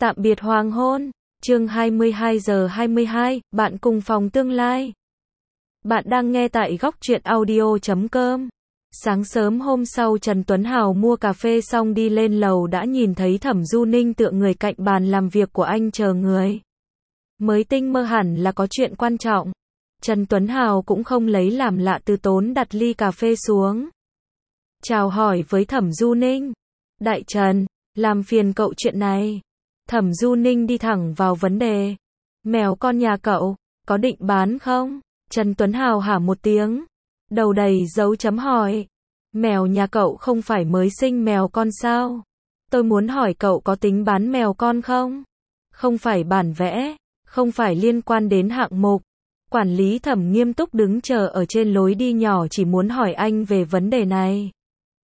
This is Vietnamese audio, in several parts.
Tạm biệt hoàng hôn. Chương 22 giờ 22, bạn cùng phòng tương lai. Bạn đang nghe tại góc truyện audio.com. Sáng sớm hôm sau Trần Tuấn Hào mua cà phê xong đi lên lầu đã nhìn thấy Thẩm Du Ninh tựa người cạnh bàn làm việc của anh chờ người. Mới tinh mơ hẳn là có chuyện quan trọng. Trần Tuấn Hào cũng không lấy làm lạ từ tốn đặt ly cà phê xuống. Chào hỏi với Thẩm Du Ninh. Đại Trần, làm phiền cậu chuyện này. Thẩm Du Ninh đi thẳng vào vấn đề. Mèo con nhà cậu, có định bán không? Trần Tuấn Hào hả một tiếng. Đầu đầy dấu chấm hỏi. Mèo nhà cậu không phải mới sinh mèo con sao? Tôi muốn hỏi cậu có tính bán mèo con không? Không phải bản vẽ, không phải liên quan đến hạng mục. Quản lý Thẩm nghiêm túc đứng chờ ở trên lối đi nhỏ chỉ muốn hỏi anh về vấn đề này.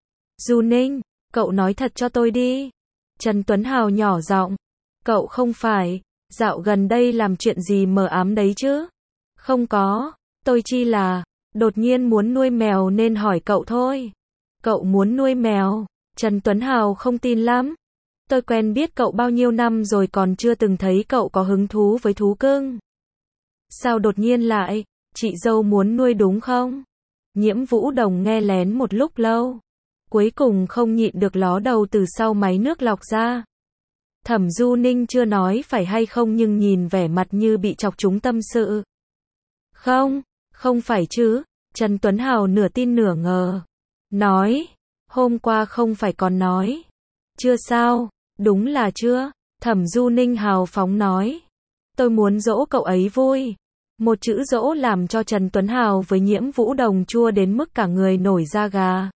Du Ninh, cậu nói thật cho tôi đi. Trần Tuấn Hào nhỏ giọng. Cậu không phải, dạo gần đây làm chuyện gì mờ ám đấy chứ? Không có, tôi chỉ là, đột nhiên muốn nuôi mèo nên hỏi cậu thôi. Cậu muốn nuôi mèo? Trần Tuấn Hào không tin lắm. Tôi quen biết cậu bao nhiêu năm rồi còn chưa từng thấy cậu có hứng thú với thú cưng. Sao đột nhiên lại, chị dâu muốn nuôi đúng không? Nhiễm Vũ Đồng nghe lén một lúc lâu. Cuối cùng không nhịn được ló đầu từ sau máy nước lọc ra. Thẩm Du Ninh chưa nói phải hay không nhưng nhìn vẻ mặt như bị chọc trúng tâm sự. Không, không phải chứ. Trần Tuấn Hào nửa tin nửa ngờ. Nói, hôm qua không phải còn nói. Chưa sao, đúng là chưa. Thẩm Du Ninh hào phóng nói. Tôi muốn dỗ cậu ấy vui. Một chữ dỗ làm cho Trần Tuấn Hào với Nhiễm Vũ Đồng chua đến mức cả người nổi da gà.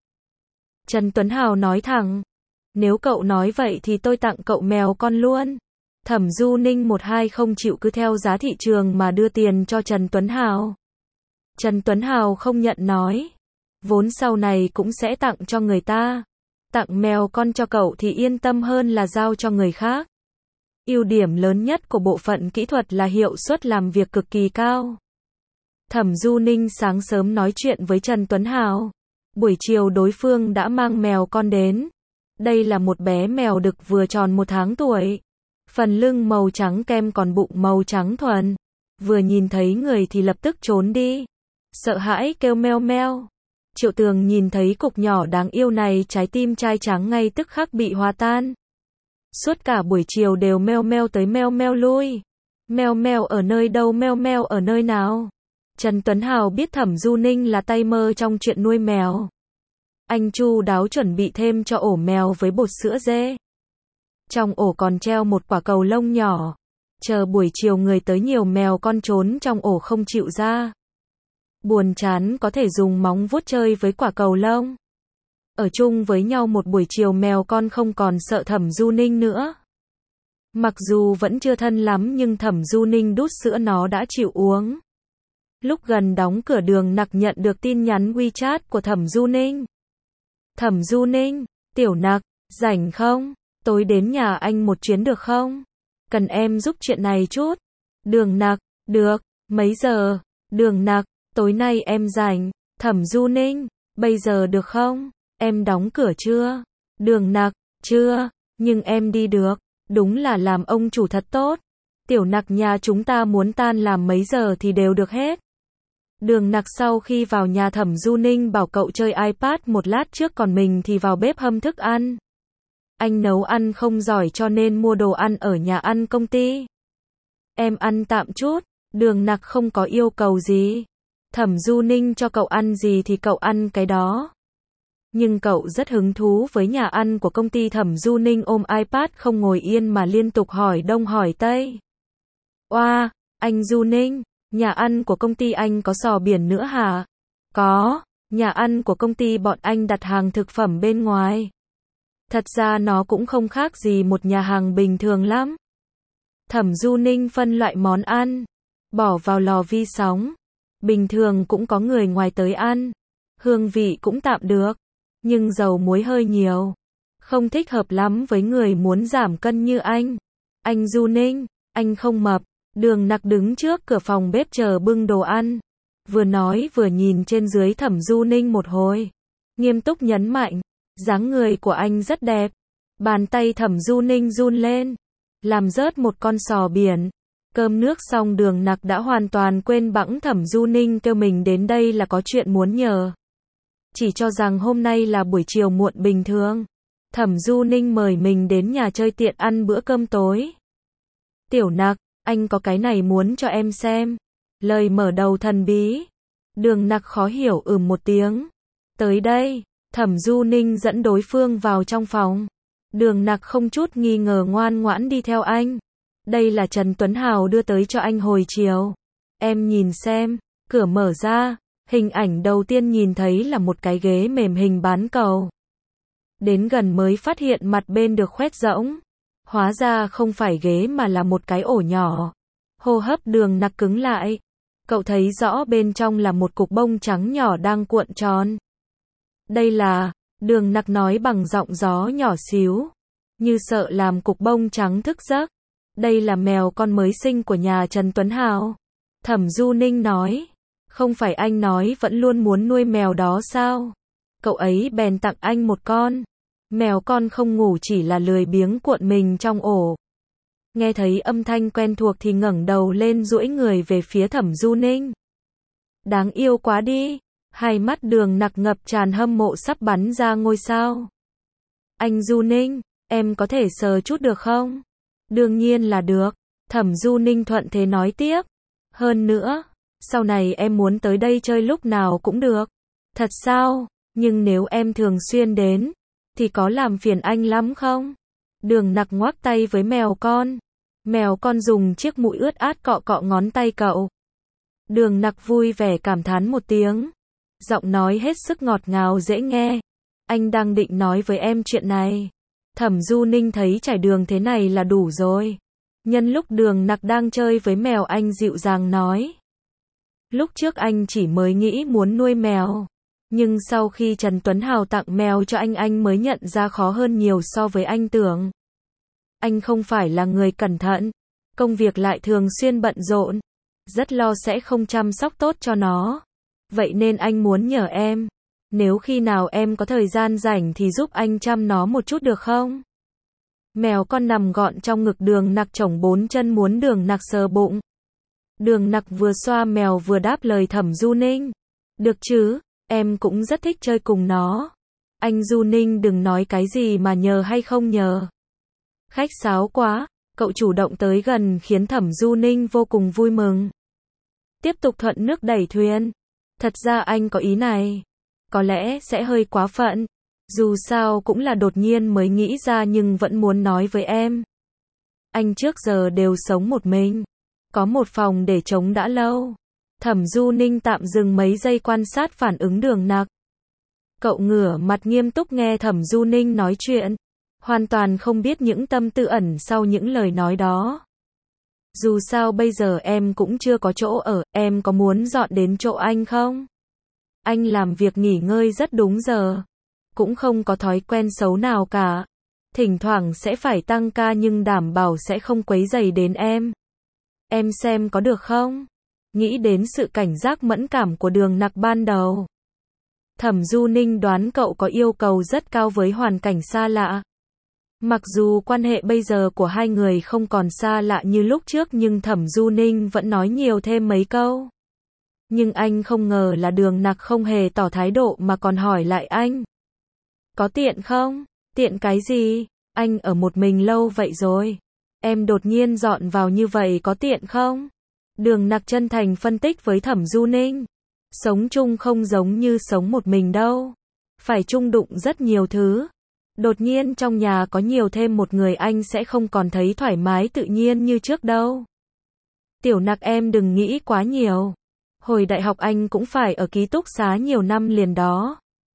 Trần Tuấn Hào nói thẳng. Nếu cậu nói vậy thì tôi tặng cậu mèo con luôn. Thẩm Du Ninh một hai không chịu cứ theo giá thị trường mà đưa tiền cho Trần Tuấn Hào. Trần Tuấn Hào không nhận nói. Vốn sau này cũng sẽ tặng cho người ta. Tặng mèo con cho cậu thì yên tâm hơn là giao cho người khác. Ưu điểm lớn nhất của bộ phận kỹ thuật là hiệu suất làm việc cực kỳ cao. Thẩm Du Ninh sáng sớm nói chuyện với Trần Tuấn Hào. Buổi chiều đối phương đã mang mèo con đến. Đây là một bé mèo đực vừa tròn 1 tháng tuổi. Phần lưng màu trắng kem còn bụng màu trắng thuần. Vừa nhìn thấy người thì lập tức trốn đi. Sợ hãi kêu meo meo. Triệu Tường nhìn thấy cục nhỏ đáng yêu này trái tim trai trắng ngay tức khắc bị hòa tan. Suốt cả buổi chiều đều meo meo tới meo meo lui. Meo meo ở nơi đâu meo meo ở nơi nào? Trần Tuấn Hào biết Thẩm Du Ninh là tay mơ trong chuyện nuôi mèo. Anh chu đáo chuẩn bị thêm cho ổ mèo với bột sữa dê. Trong ổ còn treo một quả cầu lông nhỏ. Chờ buổi chiều người tới nhiều mèo con trốn trong ổ không chịu ra. Buồn chán có thể dùng móng vuốt chơi với quả cầu lông. Ở chung với nhau một buổi chiều mèo con không còn sợ Thẩm Du Ninh nữa. Mặc dù vẫn chưa thân lắm nhưng Thẩm Du Ninh đút sữa nó đã chịu uống. Lúc gần đóng cửa Đường Nặc nhận được tin nhắn WeChat của Thẩm Du Ninh. Thẩm Du Ninh, Tiểu Nặc, rảnh không? Tối đến nhà anh một chuyến được không? Cần em giúp chuyện này chút. Đường Nặc, được, mấy giờ? Đường Nặc, tối nay em rảnh. Thẩm Du Ninh, bây giờ được không? Em đóng cửa chưa? Đường Nặc, chưa, nhưng em đi được. Đúng là làm ông chủ thật tốt. Tiểu Nặc nhà chúng ta muốn tan làm mấy giờ thì đều được hết. Đường Nặc sau khi vào nhà Thẩm Du Ninh bảo cậu chơi iPad một lát trước còn mình thì vào bếp hâm thức ăn. Anh nấu ăn không giỏi cho nên mua đồ ăn ở nhà ăn công ty. Em ăn tạm chút. Đường Nặc không có yêu cầu gì. Thẩm Du Ninh cho cậu ăn gì thì cậu ăn cái đó. Nhưng cậu rất hứng thú với nhà ăn của công ty. Thẩm Du Ninh ôm iPad không ngồi yên mà liên tục hỏi đông hỏi tây. Oa, anh Du Ninh, nhà ăn của công ty anh có sò biển nữa hả? Có, nhà ăn của công ty bọn anh đặt hàng thực phẩm bên ngoài. Thật ra nó cũng không khác gì một nhà hàng bình thường lắm. Thẩm Du Ninh phân loại món ăn, bỏ vào lò vi sóng. Bình thường cũng có người ngoài tới ăn. Hương vị cũng tạm được. Nhưng dầu muối hơi nhiều. Không thích hợp lắm với người muốn giảm cân như anh. Anh Du Ninh, anh không mập. Đường Nặc đứng trước cửa phòng bếp chờ bưng đồ ăn. Vừa nói vừa nhìn trên dưới Thẩm Du Ninh một hồi. Nghiêm túc nhấn mạnh. Dáng người của anh rất đẹp. Bàn tay Thẩm Du Ninh run lên. làm rớt một con sò biển. Cơm nước xong Đường Nặc đã hoàn toàn quên bẵng Thẩm Du Ninh kêu mình đến đây là có chuyện muốn nhờ. Chỉ cho rằng hôm nay là buổi chiều muộn bình thường. Thẩm Du Ninh mời mình đến nhà chơi tiện ăn bữa cơm tối. Tiểu Nặc, anh có cái này muốn cho em xem. Lời mở đầu thần bí. Đường Nặc khó hiểu một tiếng. Tới đây, Thẩm Du Ninh dẫn đối phương vào trong phòng. Đường Nặc không chút nghi ngờ ngoan ngoãn đi theo anh. Đây là Trần Tuấn Hào đưa tới cho anh hồi chiều. Em nhìn xem, cửa mở ra, hình ảnh đầu tiên nhìn thấy là một cái ghế mềm hình bán cầu. Đến gần mới phát hiện mặt bên được khoét rỗng. Hóa ra không phải ghế mà là một cái ổ nhỏ. Hô hấp Đường Nặc cứng lại. Cậu thấy rõ bên trong là một cục bông trắng nhỏ đang cuộn tròn. Đây là, Đường Nặc nói bằng giọng gió nhỏ xíu, như sợ làm cục bông trắng thức giấc. Đây là mèo con mới sinh của nhà Trần Tuấn Hào. Thẩm Du Ninh nói, không phải anh nói vẫn luôn muốn nuôi mèo đó sao? Cậu ấy bèn tặng anh một con. Mèo con không ngủ chỉ là lười biếng cuộn mình trong ổ. Nghe thấy âm thanh quen thuộc thì ngẩng đầu lên duỗi người về phía Thẩm Du Ninh. Đáng yêu quá đi. Hai mắt Đường Nặc ngập tràn hâm mộ sắp bắn ra ngôi sao. Anh Du Ninh, em có thể sờ chút được không? Đương nhiên là được. Thẩm Du Ninh thuận thế nói tiếp. Hơn nữa, sau này em muốn tới đây chơi lúc nào cũng được. Thật sao? Nhưng nếu em thường xuyên đến, thì có làm phiền anh lắm không? Đường Nặc ngoắc tay với mèo con. Mèo con dùng chiếc mũi ướt át cọ cọ ngón tay cậu. Đường Nặc vui vẻ cảm thán một tiếng. Giọng nói hết sức ngọt ngào dễ nghe. Anh đang định nói với em chuyện này. Thẩm Du Ninh thấy trải đường thế này là đủ rồi. Nhân lúc Đường Nặc đang chơi với mèo anh dịu dàng nói. Lúc trước anh chỉ mới nghĩ muốn nuôi mèo. Nhưng sau khi Trần Tuấn Hào tặng mèo cho anh mới nhận ra khó hơn nhiều so với anh tưởng. Anh không phải là người cẩn thận. Công việc lại thường xuyên bận rộn. Rất lo sẽ không chăm sóc tốt cho nó. Vậy nên anh muốn nhờ em. Nếu khi nào em có thời gian rảnh thì giúp anh chăm nó một chút được không? Mèo con nằm gọn trong ngực Đường Nặc chổng 4 chân muốn Đường Nặc sờ bụng. Đường Nặc vừa xoa mèo vừa đáp lời Thẩm Du Ninh. Được chứ, em cũng rất thích chơi cùng nó. Anh Du Ninh đừng nói cái gì mà nhờ hay không nhờ. Khách sáo quá, cậu chủ động tới gần khiến Thẩm Du Ninh vô cùng vui mừng. Tiếp tục thuận nước đẩy thuyền. Thật ra anh có ý này. Có lẽ sẽ hơi quá phận. Dù sao cũng là đột nhiên mới nghĩ ra nhưng vẫn muốn nói với em. Anh trước giờ đều sống một mình. Có một phòng để trống đã lâu. Thẩm Du Ninh tạm dừng mấy giây quan sát phản ứng Đường Nặc. Cậu ngửa mặt nghiêm túc nghe Thẩm Du Ninh nói chuyện. Hoàn toàn không biết những tâm tư ẩn sau những lời nói đó. Dù sao bây giờ em cũng chưa có chỗ ở, em có muốn dọn đến chỗ anh không? Anh làm việc nghỉ ngơi rất đúng giờ. Cũng không có thói quen xấu nào cả. Thỉnh thoảng sẽ phải tăng ca nhưng đảm bảo sẽ không quấy rầy đến em. Em xem có được không? Nghĩ đến sự cảnh giác mẫn cảm của Đường Nặc ban đầu. Thẩm Du Ninh đoán cậu có yêu cầu rất cao với hoàn cảnh xa lạ. Mặc dù quan hệ bây giờ của hai người không còn xa lạ như lúc trước nhưng Thẩm Du Ninh vẫn nói nhiều thêm mấy câu. Nhưng anh không ngờ là Đường Nặc không hề tỏ thái độ mà còn hỏi lại anh. Có tiện không? Tiện cái gì? Anh ở một mình lâu vậy rồi. Em đột nhiên dọn vào như vậy có tiện không? Đường Nặc chân thành phân tích với Thẩm Du Ninh. Sống chung không giống như sống một mình đâu. Phải chung đụng rất nhiều thứ. Đột nhiên trong nhà có nhiều thêm một người anh sẽ không còn thấy thoải mái tự nhiên như trước đâu. Tiểu Nặc em đừng nghĩ quá nhiều. Hồi đại học anh cũng phải ở ký túc xá nhiều năm liền đó.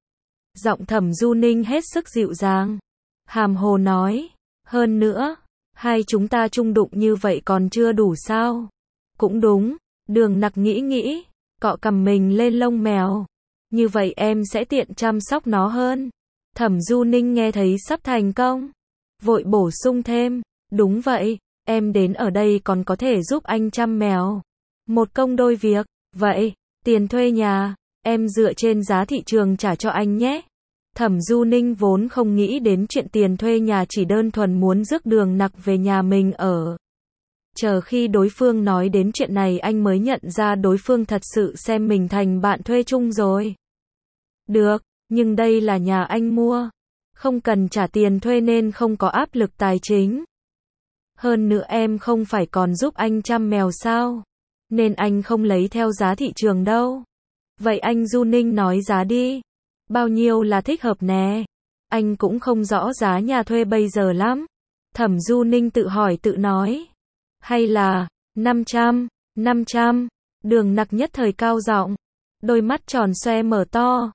Giọng Thẩm Du Ninh hết sức dịu dàng. Hàm hồ nói. Hơn nữa, hai chúng ta chung đụng như vậy còn chưa đủ sao? Cũng đúng. Đường Nặc nghĩ, cọ cằm mình lên lông mèo. Như vậy em sẽ tiện chăm sóc nó hơn. Thẩm Du Ninh nghe thấy sắp thành công. Vội bổ sung thêm. Đúng vậy, em đến ở đây còn có thể giúp anh chăm mèo. Một công đôi việc. Vậy, tiền thuê nhà, em dựa trên giá thị trường trả cho anh nhé. Thẩm Du Ninh vốn không nghĩ đến chuyện tiền thuê nhà, chỉ đơn thuần muốn rước Đường Nặc về nhà mình ở. Chờ khi đối phương nói đến chuyện này anh mới nhận ra đối phương thật sự xem mình thành bạn thuê chung rồi. Được, nhưng đây là nhà anh mua, không cần trả tiền thuê nên không có áp lực tài chính. Hơn nữa em không phải còn giúp anh chăm mèo sao? Nên anh không lấy theo giá thị trường đâu. Vậy anh Du Ninh nói giá đi. Bao nhiêu là thích hợp nè? Anh cũng không rõ giá nhà thuê bây giờ lắm. Thẩm Du Ninh tự hỏi tự nói. Hay là 500, 500. Đường Nặc nhất thời cao giọng, đôi mắt tròn xoe mở to.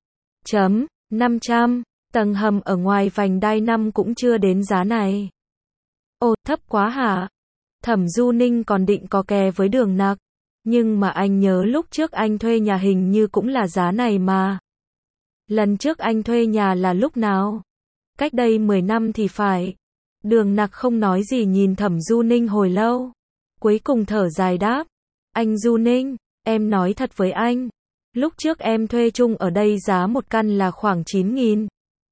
500, tầng hầm ở ngoài vành đai 5 cũng chưa đến giá này. Ồ, thấp quá hả? Thẩm Du Ninh còn định có kè với Đường Nặc, nhưng mà anh nhớ lúc trước anh thuê nhà hình như cũng là giá này mà. Lần trước anh thuê nhà là lúc nào? Cách đây 10 năm thì phải. Đường Nặc không nói gì nhìn Thẩm Du Ninh hồi lâu. Cuối cùng thở dài đáp. Anh Du Ninh, em nói thật với anh. Lúc trước em thuê chung ở đây giá một căn là khoảng 9.000.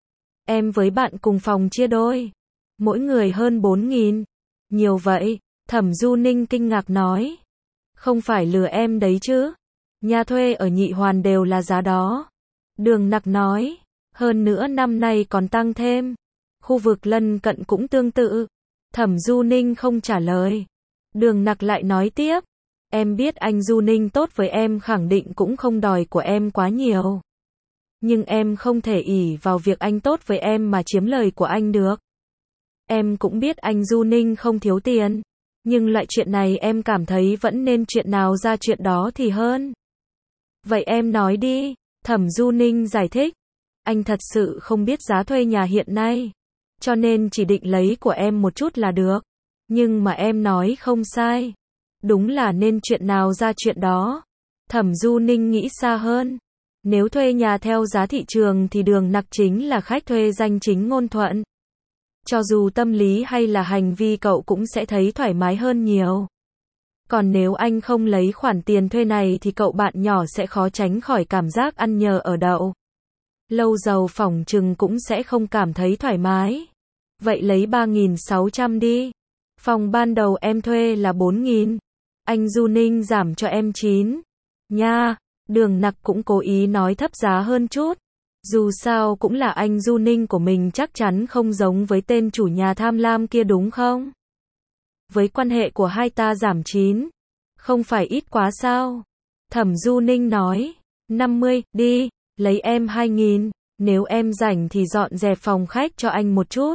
Em với bạn cùng phòng chia đôi. Mỗi người hơn 4.000. Nhiều vậy? Thẩm Du Ninh kinh ngạc nói. Không phải lừa em đấy chứ. Nhà thuê ở Nhị Hoàn đều là giá đó. Đường Nặc nói. Hơn nữa năm nay còn tăng thêm. Khu vực lân cận cũng tương tự. Thẩm Du Ninh không trả lời. Đường Nặc lại nói tiếp. Em biết anh Du Ninh tốt với em, khẳng định cũng không đòi của em quá nhiều. Nhưng em không thể ỷ vào việc anh tốt với em mà chiếm lời của anh được. Em cũng biết anh Du Ninh không thiếu tiền. Nhưng loại chuyện này em cảm thấy vẫn nên chuyện nào ra chuyện đó thì hơn. Vậy em nói đi. Thẩm Du Ninh giải thích. Anh thật sự không biết giá thuê nhà hiện nay. Cho nên chỉ định lấy của em một chút là được. Nhưng mà em nói không sai. Đúng là nên chuyện nào ra chuyện đó. Thẩm Du Ninh nghĩ xa hơn. Nếu thuê nhà theo giá thị trường thì Đường Nặc chính là khách thuê danh chính ngôn thuận. Cho dù tâm lý hay là hành vi cậu cũng sẽ thấy thoải mái hơn nhiều. Còn nếu anh không lấy khoản tiền thuê này thì cậu bạn nhỏ sẽ khó tránh khỏi cảm giác ăn nhờ ở đậu. Lâu dầu phỏng chừng cũng sẽ không cảm thấy thoải mái. Vậy lấy 3.600 đi. Phòng ban đầu em thuê là 4.000. Anh Du Ninh giảm cho em 9. Nha, Đường Nặc cũng cố ý nói thấp giá hơn chút. Dù sao cũng là anh Du Ninh của mình, chắc chắn không giống với tên chủ nhà tham lam kia đúng không? Với quan hệ của hai ta giảm 9. Không phải ít quá sao? Thẩm Du Ninh nói. 50, đi, lấy em 2.000. Nếu em rảnh thì dọn dẹp phòng khách cho anh một chút.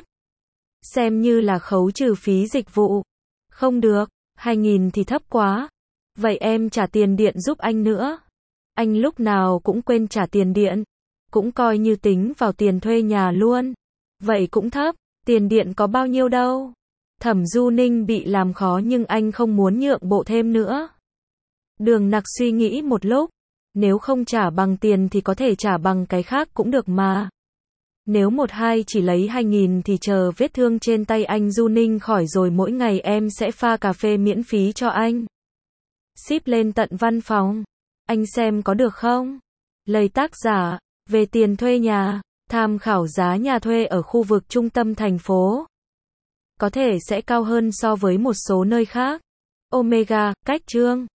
Xem như là khấu trừ phí dịch vụ. Không được, 2.000 thì thấp quá. Vậy em trả tiền điện giúp anh nữa. Anh lúc nào cũng quên trả tiền điện. Cũng coi như tính vào tiền thuê nhà luôn. Vậy cũng thấp, tiền điện có bao nhiêu đâu. Thẩm Du Ninh bị làm khó nhưng anh không muốn nhượng bộ thêm nữa. Đường Nặc suy nghĩ một lúc. Nếu không trả bằng tiền thì có thể trả bằng cái khác cũng được mà. Nếu một hai chỉ lấy 2.000 thì chờ vết thương trên tay anh Du Ninh khỏi rồi mỗi ngày em sẽ pha cà phê miễn phí cho anh. Ship lên tận văn phòng. Anh xem có được không? Lời tác giả. Về tiền thuê nhà, tham khảo giá nhà thuê ở khu vực trung tâm thành phố. Có thể sẽ cao hơn so với một số nơi khác. Omega, cách chương.